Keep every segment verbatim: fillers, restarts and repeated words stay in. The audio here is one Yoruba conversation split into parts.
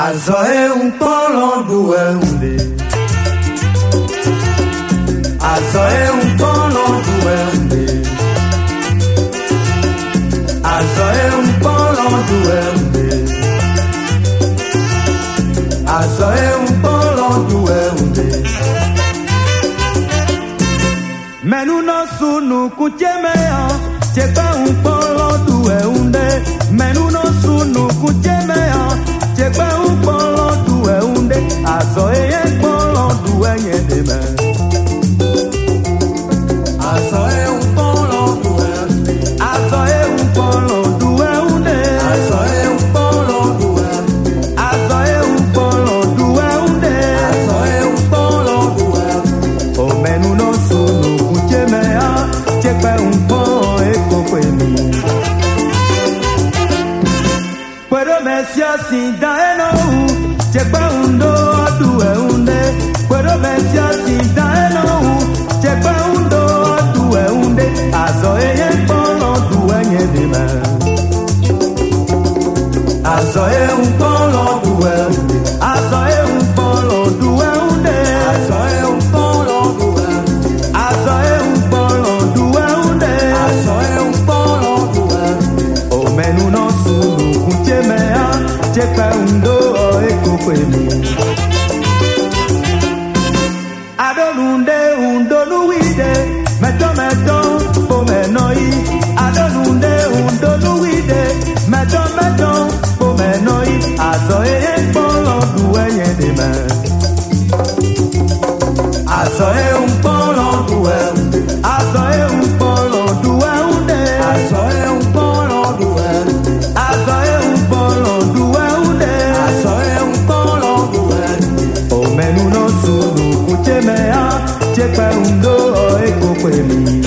Azoe un polo due unde. Azoe un polo due unde. Azoe un polo due unde. Azoe un polo due unde. Menu no sunu kuchemea, chepa un polo due unde. Menu no sunu kuchemea, chepa un polo due unde. Azoe un polo due yedeme. Azoe un polo due unde. Azoe un polo due unde. Azoe un polo due unde. Azoe un polo due unde. Azoe un polo due unde. O menu no sunu kuchemea, chepa un polo ekokwemi. Puedo me si así da eno, chepa un do due unde. Puedo me si así da eno, chepa un do due unde. Azoe un polo due yedeme. Azoe un polo due unde. Azoe un polo due unde. Azoe un polo due unde. Azoe un polo due unde. Azoe un polo due unde. O menu no sunu kuchemea, chepa un do ekokwemi. Adolunde undo nuide, meto meto po menoi. Adolunde undo nuide, meto meto po menoi. Azoe un polo due yedeme. Azoe un polo due unde. Azoe un polo due unde. Azoe un polo due unde. Azoe un polo due unde. Azoe un polo due unde. O menu no sunu kuchemea, chepa un do ekokwemi.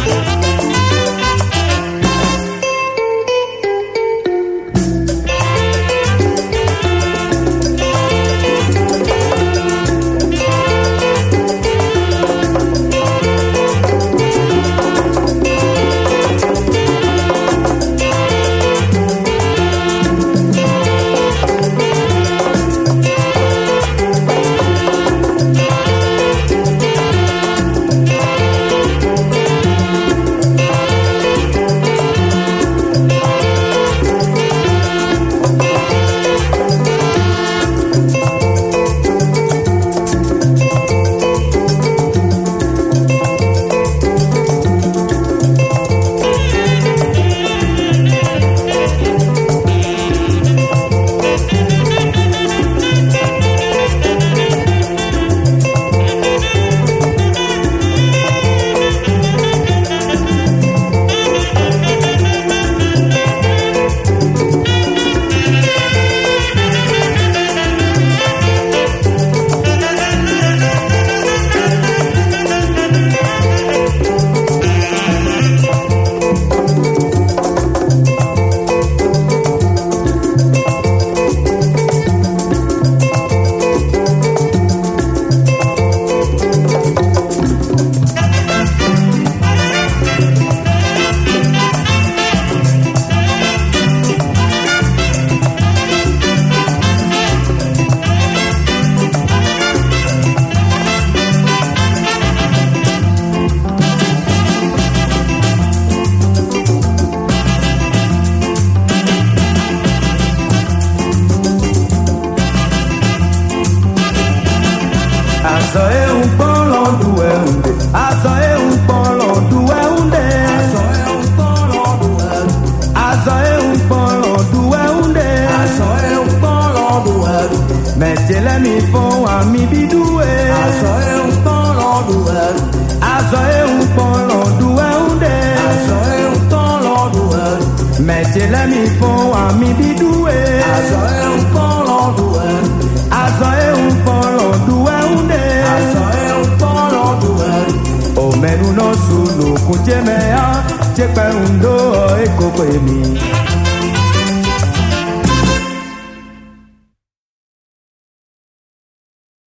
Azoe un polo due unde. Azoe un polo due unde. Azoe un polo due unde. Azoe un polo due unde. Azoe un polo due unde. Mettele mi fo a mi bidue. Azoe un polo due unde. Azoe un polo due unde. Azoe un polo due unde. Mettele mi fo a mi bidue. Azoe un polo due unde. Azoe un polo due unde. Azoe un polo due unde. O menu no sunu kuchemea, chepa un do ekokwemi.